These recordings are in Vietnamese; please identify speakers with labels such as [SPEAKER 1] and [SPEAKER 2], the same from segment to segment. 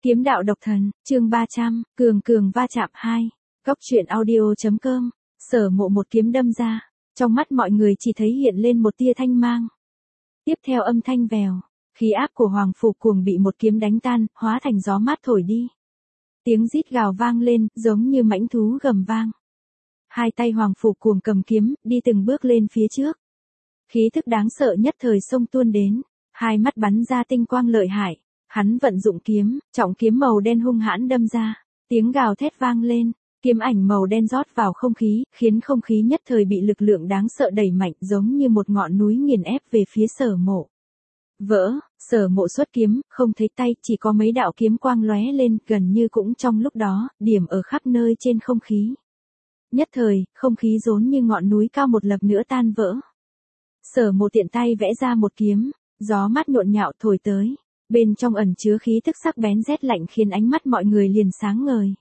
[SPEAKER 1] Kiếm đạo độc thần, chương 300, cường cường va chạm 2. Góc truyện audio.com. Sở Mộ một kiếm đâm ra, trong mắt mọi người chỉ thấy hiện lên một tia thanh mang. Tiếp theo âm thanh vèo, khí áp của Hoàng Phủ Cuồng bị một kiếm đánh tan, hóa thành gió mát thổi đi. Tiếng rít gào vang lên, giống như mãnh thú gầm vang. Hai tay Hoàng Phủ Cuồng cầm kiếm, đi từng bước lên phía trước. Khí thức đáng sợ nhất thời xông tuôn đến, hai mắt bắn ra tinh quang lợi hại. Hắn vận dụng kiếm, trọng kiếm màu đen hung hãn đâm ra, tiếng gào thét vang lên, kiếm ảnh màu đen rót vào không khí, khiến không khí nhất thời bị lực lượng đáng sợ đẩy mạnh, giống như một ngọn núi nghiền ép về phía Sở Mộ. Vỡ, Sở Mộ xuất kiếm, không thấy tay, chỉ có mấy đạo kiếm quang lóe lên, gần như cũng trong lúc đó, điểm ở khắp nơi trên không khí. Nhất thời, không khí rốn như ngọn núi cao một lần nữa tan vỡ. Sở Mộ tiện tay vẽ ra một kiếm, gió mát nhộn nhạo thổi tới. Bên trong ẩn chứa khí tức sắc bén rét lạnh khiến ánh mắt mọi người liền sáng ngời.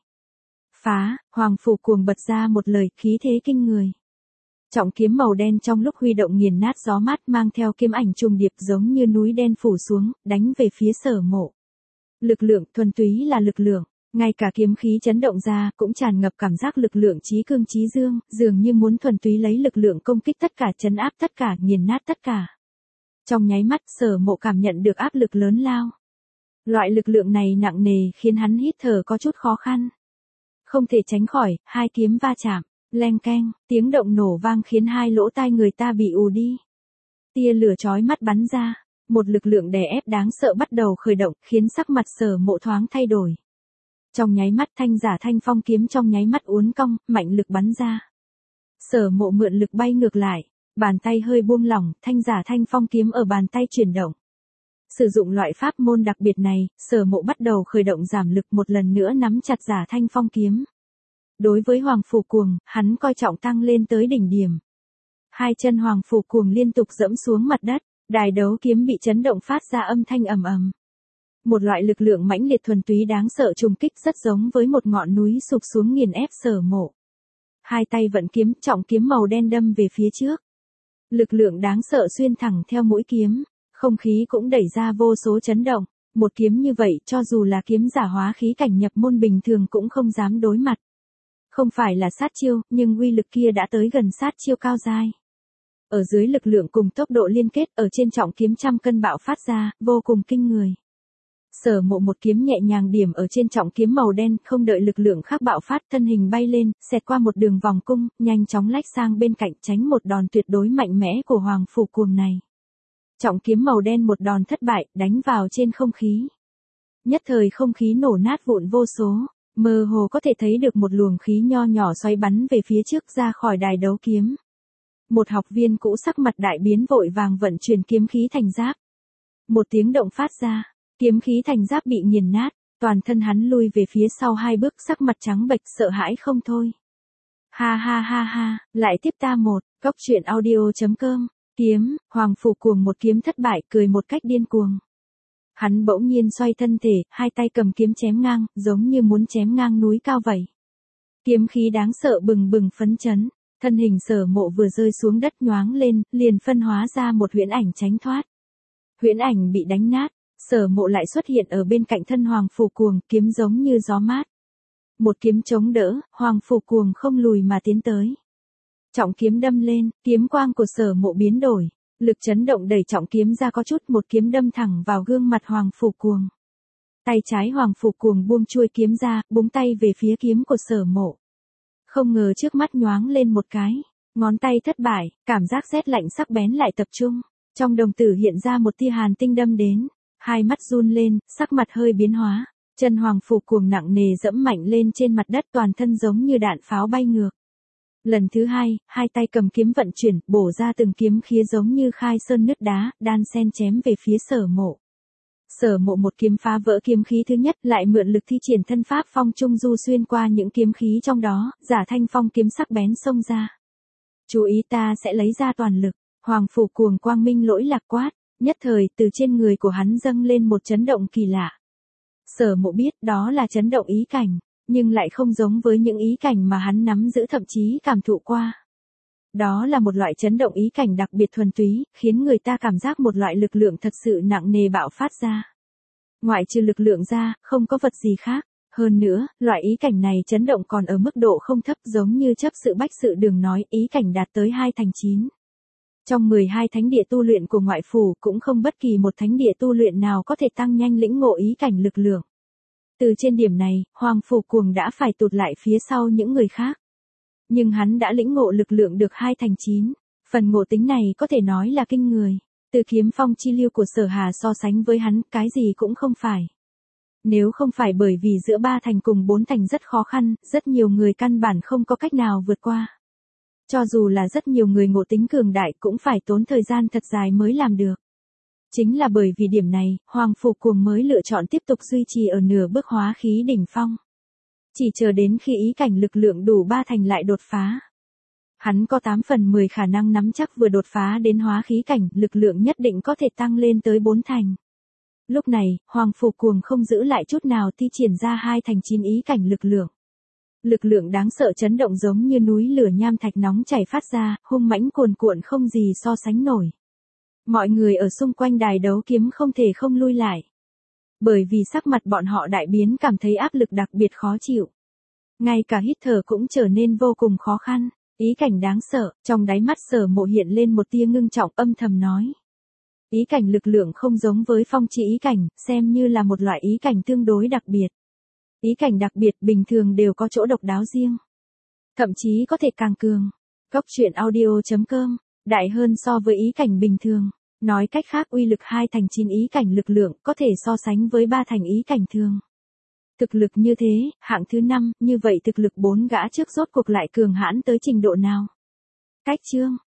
[SPEAKER 1] Phá, Hoàng Phủ Cuồng bật ra một lời, khí thế kinh người. Trọng kiếm màu đen trong lúc huy động nghiền nát gió mát, mang theo kiếm ảnh trùng điệp giống như núi đen phủ xuống, đánh về phía Sở Mộ. Lực lượng, thuần túy là lực lượng, ngay cả kiếm khí chấn động ra cũng tràn ngập cảm giác lực lượng chí cương chí dương, dường như muốn thuần túy lấy lực lượng công kích tất cả, trấn áp tất cả, nghiền nát tất cả. Trong nháy mắt, Sở Mộ cảm nhận được áp lực lớn lao. Loại lực lượng này nặng nề khiến hắn hít thở có chút khó khăn. Không thể tránh khỏi, hai kiếm va chạm, leng keng, tiếng động nổ vang khiến hai lỗ tai người ta bị ù đi. Tia lửa chói mắt bắn ra, một lực lượng đè ép đáng sợ bắt đầu khởi động, khiến sắc mặt Sở Mộ thoáng thay đổi. Trong nháy mắt thanh giả thanh phong kiếm trong nháy mắt uốn cong, mạnh lực bắn ra. Sở Mộ mượn lực bay ngược lại. Bàn tay hơi buông lỏng, thanh giả thanh phong kiếm ở bàn tay chuyển động. Sử dụng loại pháp môn đặc biệt này, Sở Mộ bắt đầu khởi động giảm lực, một lần nữa nắm chặt giả thanh phong kiếm. Đối với Hoàng Phủ Cuồng, hắn coi trọng tăng lên tới đỉnh điểm. Hai chân Hoàng Phủ Cuồng liên tục dẫm xuống mặt đất, đài đấu kiếm bị chấn động phát ra âm thanh ầm ầm. Một loại lực lượng mãnh liệt thuần túy đáng sợ trùng kích rất giống với một ngọn núi sụp xuống nghiền ép Sở Mộ. Hai tay vận kiếm, trọng kiếm màu đen đâm về phía trước. Lực lượng đáng sợ xuyên thẳng theo mũi kiếm, không khí cũng đẩy ra vô số chấn động, một kiếm như vậy cho dù là kiếm giả hóa khí cảnh nhập môn bình thường cũng không dám đối mặt. Không phải là sát chiêu, nhưng uy lực kia đã tới gần sát chiêu cao giai. Ở dưới lực lượng cùng tốc độ liên kết, ở trên trọng kiếm trăm cân bạo phát ra, vô cùng kinh người. Sở Mộ một kiếm nhẹ nhàng điểm ở trên trọng kiếm màu đen, không đợi lực lượng khác bạo phát, thân hình bay lên, xẹt qua một đường vòng cung, nhanh chóng lách sang bên cạnh, tránh một đòn tuyệt đối mạnh mẽ của Hoàng Phủ Cuồng này. Trọng kiếm màu đen một đòn thất bại, đánh vào trên không khí. Nhất thời không khí nổ nát vụn vô số, mơ hồ có thể thấy được một luồng khí nho nhỏ xoay bắn về phía trước ra khỏi đài đấu kiếm. Một học viên cũ sắc mặt đại biến vội vàng vận chuyển kiếm khí thành giáp. Một tiếng động phát ra. Kiếm khí thành giáp bị nghiền nát, toàn thân hắn lui về phía sau hai bước, sắc mặt trắng bệch sợ hãi không thôi. Ha ha ha ha, lại tiếp ta một, góc truyện audio.com, kiếm, Hoàng Phủ Cuồng một kiếm thất bại, cười một cách điên cuồng. Hắn bỗng nhiên xoay thân thể, hai tay cầm kiếm chém ngang, giống như muốn chém ngang núi cao vậy. Kiếm khí đáng sợ bừng bừng phấn chấn, thân hình Sở Mộ vừa rơi xuống đất nhoáng lên, liền phân hóa ra một huyễn ảnh tránh thoát. Huyễn ảnh bị đánh nát. Sở Mộ lại xuất hiện ở bên cạnh thân Hoàng Phủ Cuồng, kiếm giống như gió mát. Một kiếm chống đỡ, Hoàng Phủ Cuồng không lùi mà tiến tới. Trọng kiếm đâm lên, kiếm quang của Sở Mộ biến đổi, lực chấn động đẩy trọng kiếm ra có chút, một kiếm đâm thẳng vào gương mặt Hoàng Phủ Cuồng. Tay trái Hoàng Phủ Cuồng buông chuôi kiếm ra, búng tay về phía kiếm của Sở Mộ. Không ngờ trước mắt nhoáng lên một cái, ngón tay thất bại, cảm giác rét lạnh sắc bén lại tập trung. Trong đồng tử hiện ra một tia hàn tinh đâm đến. Hai mắt run lên, sắc mặt hơi biến hóa, chân Hoàng Phủ Cuồng nặng nề dẫm mạnh lên trên mặt đất, toàn thân giống như đạn pháo bay ngược. Lần thứ hai, hai tay cầm kiếm vận chuyển, bổ ra từng kiếm khía giống như khai sơn nứt đá, đan sen chém về phía Sở Mộ. Sở Mộ một kiếm phá vỡ kiếm khí thứ nhất, lại mượn lực thi triển thân pháp phong trung du xuyên qua những kiếm khí trong đó, giả thanh phong kiếm sắc bén xông ra. Chú ý, ta sẽ lấy ra toàn lực, Hoàng Phủ Cuồng quang minh lỗi lạc quát. Nhất thời, từ trên người của hắn dâng lên một chấn động kỳ lạ. Sở Mộ biết đó là chấn động ý cảnh, nhưng lại không giống với những ý cảnh mà hắn nắm giữ thậm chí cảm thụ qua. Đó là một loại chấn động ý cảnh đặc biệt thuần túy, khiến người ta cảm giác một loại lực lượng thật sự nặng nề bạo phát ra. Ngoại trừ lực lượng ra, không có vật gì khác. Hơn nữa, loại ý cảnh này chấn động còn ở mức độ không thấp, giống như chấp sự bách sự đường nói, ý cảnh đạt tới 2/9. Trong 12 thánh địa tu luyện của ngoại phủ cũng không bất kỳ một thánh địa tu luyện nào có thể tăng nhanh lĩnh ngộ ý cảnh lực lượng. Từ trên điểm này, Hoàng Phủ Cuồng đã phải tụt lại phía sau những người khác. Nhưng hắn đã lĩnh ngộ lực lượng được 2/9. Phần ngộ tính này có thể nói là kinh người. Từ kiếm phong chi lưu của Sở Hà so sánh với hắn, cái gì cũng không phải. Nếu không phải bởi vì giữa 3 thành cùng 4 thành rất khó khăn, rất nhiều người căn bản không có cách nào vượt qua. Cho dù là rất nhiều người ngộ tính cường đại cũng phải tốn thời gian thật dài mới làm được. Chính là bởi vì điểm này, Hoàng Phủ Cuồng mới lựa chọn tiếp tục duy trì ở nửa bước hóa khí đỉnh phong. Chỉ chờ đến khi ý cảnh lực lượng đủ 3 thành lại đột phá. Hắn có 8 phần 10 khả năng nắm chắc vừa đột phá đến hóa khí cảnh, lực lượng nhất định có thể tăng lên tới 4 thành. Lúc này, Hoàng Phủ Cuồng không giữ lại chút nào thi triển ra 2/9 ý cảnh lực lượng. Lực lượng đáng sợ chấn động giống như núi lửa nham thạch nóng chảy phát ra, hung mãnh cuồn cuộn không gì so sánh nổi. Mọi người ở xung quanh đài đấu kiếm không thể không lui lại. Bởi vì sắc mặt bọn họ đại biến, cảm thấy áp lực đặc biệt khó chịu. Ngay cả hít thở cũng trở nên vô cùng khó khăn. Ý cảnh đáng sợ, trong đáy mắt Sở Mộ hiện lên một tia ngưng trọng, âm thầm nói. Ý cảnh lực lượng không giống với phong chi ý cảnh, xem như là một loại ý cảnh tương đối đặc biệt. Ý cảnh đặc biệt bình thường đều có chỗ độc đáo riêng. Thậm chí có thể càng cường. Góc truyện audio.com, đại hơn so với ý cảnh bình thường. Nói cách khác, uy lực 2/9 ý cảnh lực lượng có thể so sánh với 3 thành ý cảnh thường. Thực lực như thế, hạng thứ 5, như vậy thực lực 4 gã trước rốt cuộc lại cường hãn tới trình độ nào? Cách chương